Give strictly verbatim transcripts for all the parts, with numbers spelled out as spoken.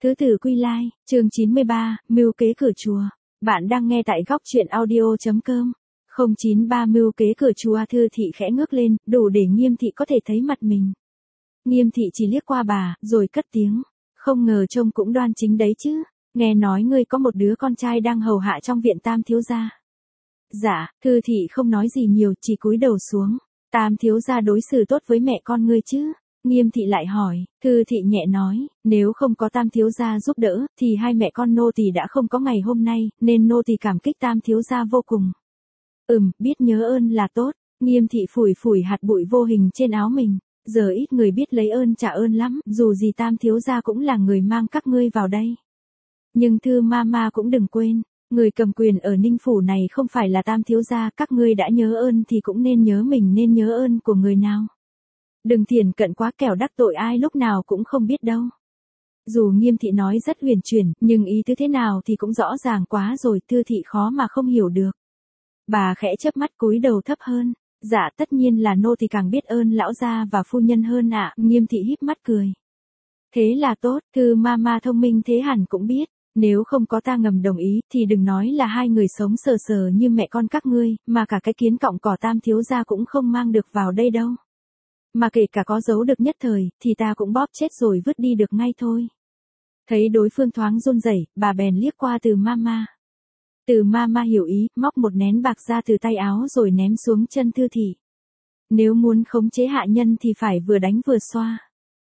Thứ tử quy lai, chương chín mươi ba, mưu kế cửa chùa. Bạn đang nghe tại góc truyện audio.com. không chín ba mưu kế cửa chùa. Thư thị khẽ ngước lên, đủ để Nghiêm thị có thể thấy mặt mình. Nghiêm thị chỉ liếc qua bà, rồi cất tiếng. Không ngờ trông cũng đoan chính đấy chứ. Nghe nói ngươi có một đứa con trai đang hầu hạ trong viện Tam thiếu gia. Dạ, Thư thị không nói gì nhiều, chỉ cúi đầu xuống. Tam thiếu gia đối xử tốt với mẹ con ngươi chứ? Nghiêm thị lại hỏi. Thư thị nhẹ nói, nếu không có Tam thiếu gia giúp đỡ, thì hai mẹ con nô tỳ đã không có ngày hôm nay, nên nô tỳ cảm kích Tam thiếu gia vô cùng. Ừm, biết nhớ ơn là tốt. Nghiêm thị phủi phủi hạt bụi vô hình trên áo mình. Giờ ít người biết lấy ơn trả ơn lắm, dù gì Tam thiếu gia cũng là người mang các ngươi vào đây. Nhưng Thư ma ma cũng đừng quên, người cầm quyền ở Ninh phủ này không phải là Tam thiếu gia, các ngươi đã nhớ ơn thì cũng nên nhớ mình nên nhớ ơn của người nào. Đừng thiển cận quá, kẻo đắc tội ai lúc nào cũng không biết đâu. Dù Nghiêm thị nói rất huyền chuyển, nhưng ý tứ thế nào thì cũng rõ ràng quá rồi, Thư thị khó mà không hiểu được. Bà khẽ chớp mắt cúi đầu thấp hơn. Dạ, tất nhiên là nô thì càng biết ơn lão gia và phu nhân hơn ạ. Nghiêm thị híp mắt cười. Thế là tốt, Thư ma ma thông minh thế hẳn cũng biết. Nếu không có ta ngầm đồng ý, thì đừng nói là hai người sống sờ sờ như mẹ con các ngươi, mà cả cái kiến cọng cỏ Tam thiếu gia cũng không mang được vào đây đâu. Mà kể cả có giấu được nhất thời, thì ta cũng bóp chết rồi vứt đi được ngay thôi. Thấy đối phương thoáng run rẩy, bà bèn liếc qua Từ Mama. Từ Mama hiểu ý, móc một nén bạc ra từ tay áo rồi ném xuống chân Thư thị. Nếu muốn khống chế hạ nhân thì phải vừa đánh vừa xoa.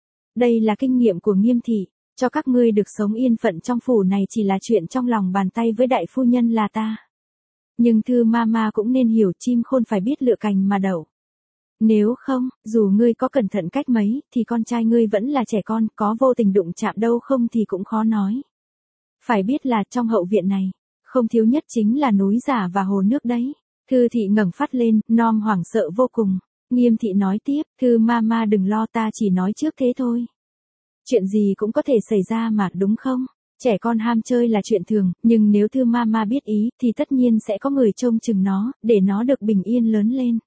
Đây là kinh nghiệm của Nghiêm thị, cho các ngươi được sống yên phận trong phủ này chỉ là chuyện trong lòng bàn tay với đại phu nhân là ta. Nhưng Thư Mama cũng nên hiểu, chim khôn phải biết lựa cành mà đậu. Nếu không, dù ngươi có cẩn thận cách mấy, thì con trai ngươi vẫn là trẻ con, có vô tình đụng chạm đâu không thì cũng khó nói. Phải biết là trong hậu viện này, không thiếu nhất chính là núi giả và hồ nước đấy. Thư thị ngẩng phát lên, nom hoảng sợ vô cùng. Nghiêm thị nói tiếp, Thư Mama đừng lo, ta chỉ nói trước thế thôi. Chuyện gì cũng có thể xảy ra mà, đúng không? Trẻ con ham chơi là chuyện thường, nhưng nếu Thư Mama biết ý, thì tất nhiên sẽ có người trông chừng nó, để nó được bình yên lớn lên.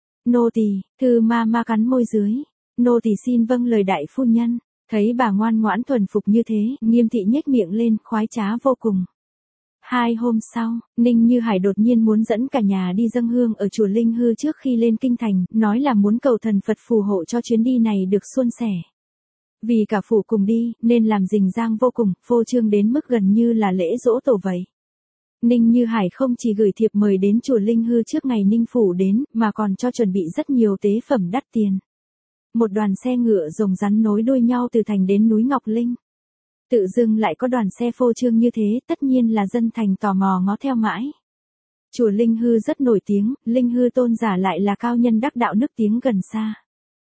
Nô tỳ, Thư Mama cắn môi dưới. Nô tỳ xin vâng lời đại phu nhân. Thấy bà ngoan ngoãn thuần phục như thế, Nghiêm thị nhếch miệng lên, khoái trá vô cùng. Hai hôm sau, Ninh Như Hải đột nhiên muốn dẫn cả nhà đi dâng hương ở chùa Linh Hư trước khi lên kinh thành, nói là muốn cầu thần Phật phù hộ cho chuyến đi này được suôn sẻ. Vì cả phủ cùng đi, nên làm rình rang vô cùng, phô trương đến mức gần như là lễ giỗ tổ vậy. Ninh Như Hải không chỉ gửi thiệp mời đến chùa Linh Hư trước ngày Ninh phủ đến, mà còn cho chuẩn bị rất nhiều tế phẩm đắt tiền. Một đoàn xe ngựa rồng rắn nối đuôi nhau từ thành đến núi Ngọc Linh. Tự dưng lại có đoàn xe phô trương như thế, tất nhiên là dân thành tò mò ngó theo mãi. Chùa Linh Hư rất nổi tiếng, Linh Hư tôn giả lại là cao nhân đắc đạo nức tiếng gần xa.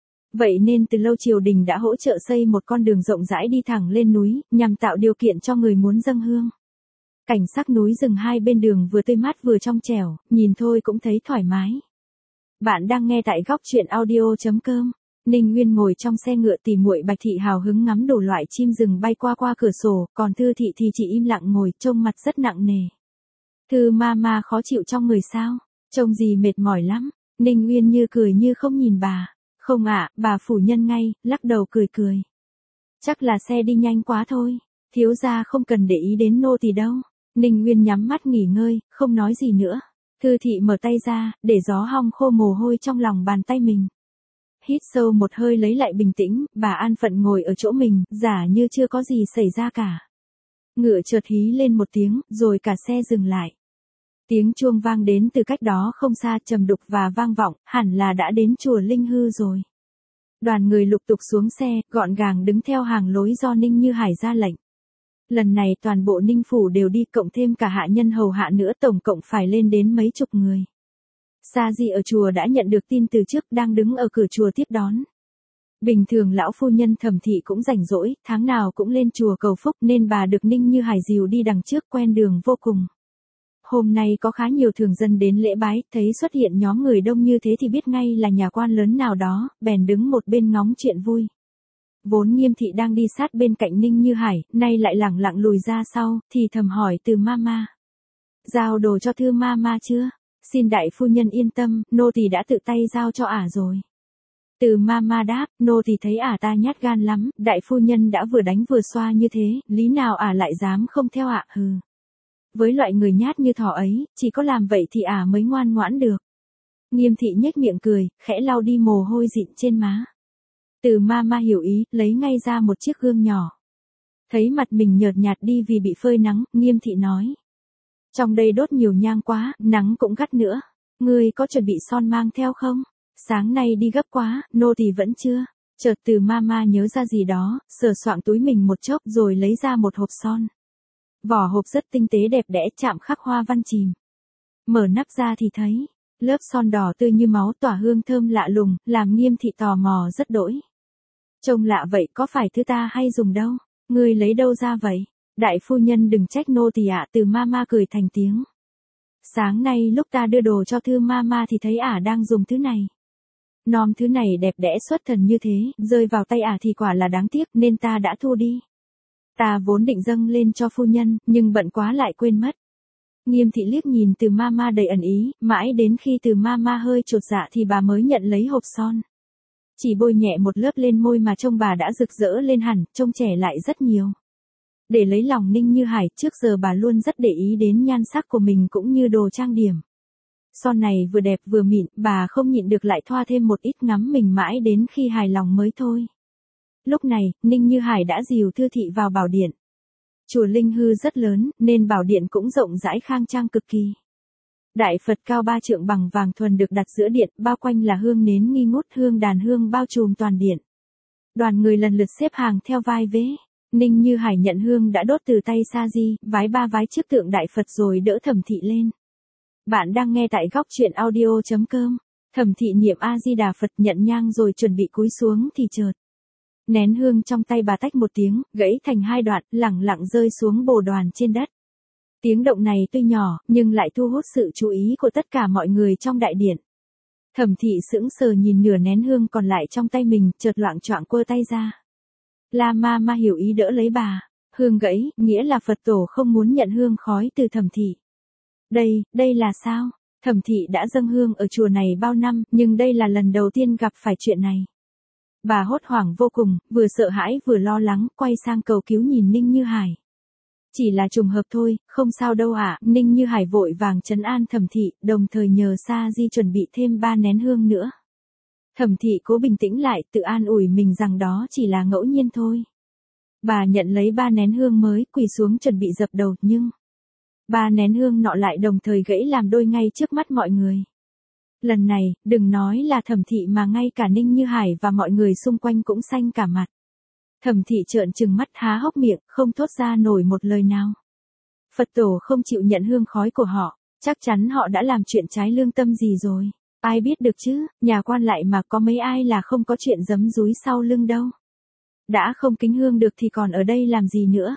Vậy nên từ lâu triều đình đã hỗ trợ xây một con đường rộng rãi đi thẳng lên núi, nhằm tạo điều kiện cho người muốn dâng hương. Cảnh sắc núi rừng hai bên đường vừa tươi mát vừa trong trẻo, nhìn thôi cũng thấy thoải mái. Bạn đang nghe tại góc truyện audio.com. Ninh Nguyên ngồi trong xe ngựa, tỉ muội Bạch thị hào hứng ngắm đủ loại chim rừng bay qua qua cửa sổ, còn Thư thị thì chỉ im lặng ngồi, trông mặt rất nặng nề. Thư Mama khó chịu trong người sao? Trông gì mệt mỏi lắm. Ninh Nguyên như cười như không nhìn bà. Không ạ, bà phủ nhân ngay, lắc đầu cười cười. Chắc là xe đi nhanh quá thôi. Thiếu gia không cần để ý đến nô tỳ đâu. Ninh Nguyên nhắm mắt nghỉ ngơi, không nói gì nữa. Thư thị mở tay ra, để gió hong khô mồ hôi trong lòng bàn tay mình. Hít sâu một hơi lấy lại bình tĩnh, bà an phận ngồi ở chỗ mình, giả như chưa có gì xảy ra cả. Ngựa chợt hí lên một tiếng, rồi cả xe dừng lại. Tiếng chuông vang đến từ cách đó không xa, trầm đục và vang vọng, hẳn là đã đến chùa Linh Hư rồi. Đoàn người lục tục xuống xe, gọn gàng đứng theo hàng lối do Ninh Như Hải ra lệnh. Lần này toàn bộ Ninh phủ đều đi, cộng thêm cả hạ nhân hầu hạ nữa, tổng cộng phải lên đến mấy chục người. Sa Di ở chùa đã nhận được tin từ trước, đang đứng ở cửa chùa tiếp đón. Bình thường lão phu nhân Thẩm thị cũng rảnh rỗi, tháng nào cũng lên chùa cầu phúc, nên bà được Ninh Như Hải dìu đi đằng trước, quen đường vô cùng. Hôm nay có khá nhiều thường dân đến lễ bái, thấy xuất hiện nhóm người đông như thế thì biết ngay là nhà quan lớn nào đó, bèn đứng một bên ngóng chuyện vui. Vốn Nghiêm thị đang đi sát bên cạnh Ninh Như Hải, nay lại lẳng lặng lùi ra sau, thì thầm hỏi Từ Mama. Giao đồ cho Thư Mama chưa? Xin đại phu nhân yên tâm, nô tỳ đã tự tay giao cho ả rồi. Từ Mama đáp, nô tỳ thấy ả ta nhát gan lắm, đại phu nhân đã vừa đánh vừa xoa như thế, lý nào ả lại dám không theo ạ, hừ. Với loại người nhát như thỏ ấy, chỉ có làm vậy thì ả mới ngoan ngoãn được. Nghiêm thị nhếch miệng cười, khẽ lau đi mồ hôi dịn trên má. Từ Mama hiểu ý, lấy ngay ra một chiếc gương nhỏ. Thấy mặt mình nhợt nhạt đi vì bị phơi nắng, Nghiêm thị nói. Trong đây đốt nhiều nhang quá, nắng cũng gắt nữa. Ngươi có chuẩn bị son mang theo không? Sáng nay đi gấp quá, nô tỳ vẫn chưa. Chợt Từ Mama nhớ ra gì đó, sờ soạng túi mình một chốc rồi lấy ra một hộp son. Vỏ hộp rất tinh tế đẹp đẽ chạm khắc hoa văn chìm. Mở nắp ra thì thấy, lớp son đỏ tươi như máu tỏa hương thơm lạ lùng, làm Nghiêm thị tò mò rất đỗi. Trông lạ vậy có phải thứ ta hay dùng đâu, ngươi lấy đâu ra vậy? Đại phu nhân đừng trách nô tỳ ạ. Từ Mama cười thành tiếng. Sáng nay lúc ta đưa đồ cho Thư Mama thì thấy ả đang dùng thứ này. Nom thứ này đẹp đẽ xuất thần như thế, rơi vào tay ả thì quả là đáng tiếc nên ta đã thu đi. Ta vốn định dâng lên cho phu nhân, nhưng bận quá lại quên mất. Nghiêm thị liếc nhìn Từ Mama đầy ẩn ý, mãi đến khi Từ Mama hơi chột dạ thì bà mới nhận lấy hộp son. Chỉ bôi nhẹ một lớp lên môi mà trông bà đã rực rỡ lên hẳn, trông trẻ lại rất nhiều. Để lấy lòng Ninh Như Hải, trước giờ bà luôn rất để ý đến nhan sắc của mình cũng như đồ trang điểm. Son này vừa đẹp vừa mịn, bà không nhịn được lại thoa thêm một ít ngắm mình mãi đến khi hài lòng mới thôi. Lúc này, Ninh Như Hải đã dìu Thư thị vào bảo điện. Chùa Linh Hư rất lớn, nên bảo điện cũng rộng rãi khang trang cực kỳ. Đại Phật cao ba trượng bằng vàng thuần được đặt giữa điện, bao quanh là hương nến nghi ngút, hương đàn hương bao trùm toàn điện. Đoàn người lần lượt xếp hàng theo vai vế. Ninh Như Hải nhận hương đã đốt từ tay Sa Di, vái ba vái trước tượng Đại Phật rồi đỡ Thẩm Thị lên. Bạn đang nghe tại góc truyện audio chấm com. Thẩm Thị niệm A Di Đà Phật, nhận nhang rồi chuẩn bị cúi xuống thì chợt. Nén hương trong tay bà tách một tiếng, gãy thành hai đoạn, lẳng lặng rơi xuống bồ đoàn trên đất. Tiếng động này tuy nhỏ, nhưng lại thu hút sự chú ý của tất cả mọi người trong đại điện. Thẩm Thị sững sờ nhìn nửa nén hương còn lại trong tay mình, chợt loạng choạng quơ tay ra. La Mama hiểu ý đỡ lấy bà. Hương gãy, nghĩa là Phật tổ không muốn nhận hương khói từ Thẩm Thị. Đây, đây là sao? Thẩm Thị đã dâng hương ở chùa này bao năm, nhưng đây là lần đầu tiên gặp phải chuyện này. Bà hốt hoảng vô cùng, vừa sợ hãi vừa lo lắng, quay sang cầu cứu nhìn Ninh Như Hải. Chỉ là trùng hợp thôi, không sao đâu ạ. Ninh Như Hải vội vàng trấn an Thẩm Thị, đồng thời nhờ Sa Di chuẩn bị thêm ba nén hương nữa. Thẩm Thị cố bình tĩnh lại, tự an ủi mình rằng đó chỉ là ngẫu nhiên thôi. Bà nhận lấy ba nén hương mới, quỳ xuống chuẩn bị dập đầu, nhưng ba nén hương nọ lại đồng thời gãy làm đôi ngay trước mắt mọi người. Lần này, đừng nói là Thẩm Thị mà ngay cả Ninh Như Hải và mọi người xung quanh cũng xanh cả mặt. Thẩm Thị trợn trừng mắt há hốc miệng, không thốt ra nổi một lời nào. Phật tổ không chịu nhận hương khói của họ, chắc chắn họ đã làm chuyện trái lương tâm gì rồi. Ai biết được chứ, nhà quan lại mà có mấy ai là không có chuyện giấm dúi sau lưng đâu. Đã không kính hương được thì còn ở đây làm gì nữa.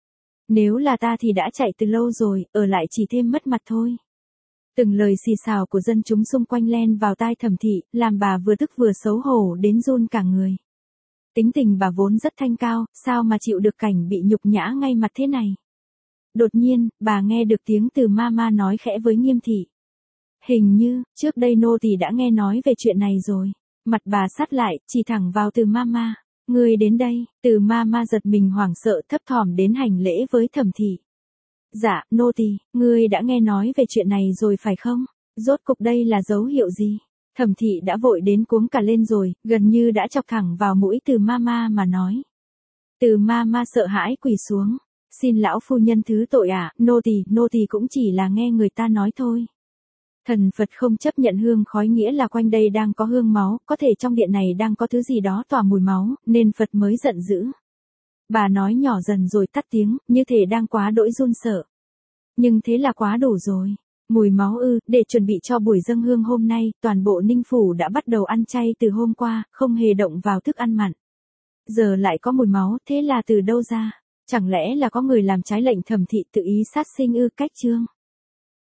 Nếu là ta thì đã chạy từ lâu rồi, ở lại chỉ thêm mất mặt thôi. Từng lời xì xào của dân chúng xung quanh len vào tai Thẩm Thị, làm bà vừa tức vừa xấu hổ đến run cả người. Tính tình bà vốn rất thanh cao, sao mà chịu được cảnh bị nhục nhã ngay mặt thế này. Đột nhiên, bà nghe được tiếng Từ Mama nói khẽ với Nghiêm Thị. Hình như, trước đây nô tỳ đã nghe nói về chuyện này rồi. Mặt bà sắt lại, chỉ thẳng vào Từ Mama. Ngươi đến đây. Từ Mama giật mình hoảng sợ thấp thỏm đến hành lễ với Thẩm Thị. Dạ, nô tỳ, ngươi đã nghe nói về chuyện này rồi phải không? Rốt cục đây là dấu hiệu gì? Thẩm Thị đã vội đến cuống cả lên rồi, gần như đã chọc thẳng vào mũi Từ Mama mà nói. Từ Mama sợ hãi quỳ xuống. Xin lão phu nhân thứ tội ạ, à, nô tỳ, nô tỳ cũng chỉ là nghe người ta nói thôi. Thần Phật không chấp nhận hương khói nghĩa là quanh đây đang có hương máu, có thể trong điện này đang có thứ gì đó tỏa mùi máu, nên Phật mới giận dữ. Bà nói nhỏ dần rồi tắt tiếng, như thể đang quá đỗi run sợ. Nhưng thế là quá đủ rồi. Mùi máu ư, để chuẩn bị cho buổi dâng hương hôm nay, toàn bộ Ninh Phủ đã bắt đầu ăn chay từ hôm qua, không hề động vào thức ăn mặn. Giờ lại có mùi máu, thế là từ đâu ra? Chẳng lẽ là có người làm trái lệnh Thẩm Thị tự ý sát sinh ư? Cách chương